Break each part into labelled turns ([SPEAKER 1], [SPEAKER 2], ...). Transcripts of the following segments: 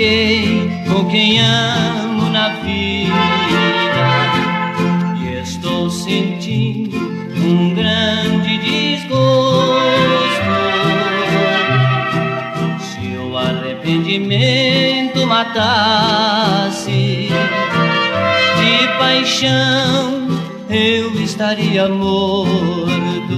[SPEAKER 1] briguei com quem amo na vida e estou sentindo um grande desgosto. Se o arrependimento matasse de paixão, eu estaria morto.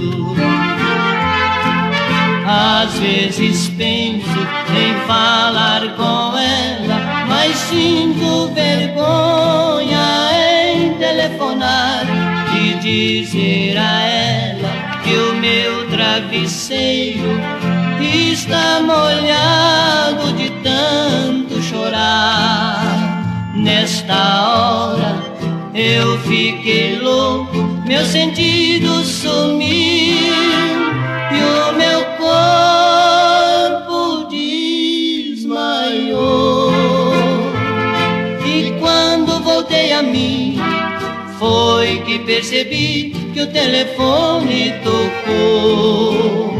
[SPEAKER 1] Às vezes penso em falar com ela, mas sinto vergonha em telefonar e dizer a ela que o meu travesseiro está molhado de tanto chorar. Nesta hora eu fiquei louco, meu sentido sumiu e o meu corpo desmaiou. E quando voltei a mim, foi que percebi que o telefone tocou.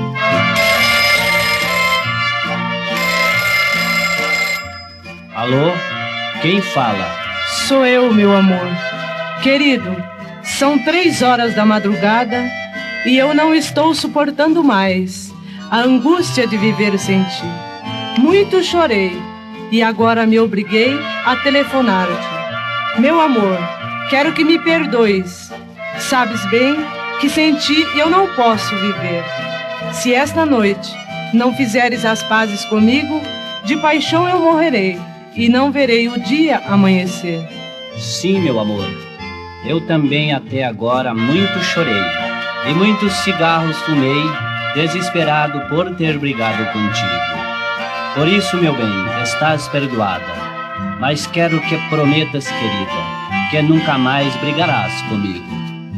[SPEAKER 2] Alô? Quem fala?
[SPEAKER 3] Sou eu, meu amor. Querido, são 3 horas da madrugada e eu não estou suportando mais a angústia de viver sem ti. Muito chorei e agora me obriguei a telefonar-te. Meu amor, quero que me perdoes. Sabes bem que sem ti eu não posso viver. Se esta noite não fizeres as pazes comigo, de paixão eu morrerei e não verei o dia amanhecer.
[SPEAKER 2] Sim, meu amor. Eu também até agora muito chorei e muitos cigarros fumei, desesperado por ter brigado contigo. Por isso, meu bem, estás perdoada. Mas quero que prometas, querida, que nunca mais brigarás comigo.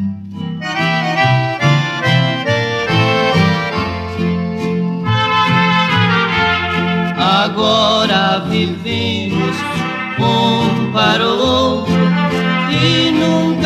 [SPEAKER 1] Agora vivemos um para o outro e nunca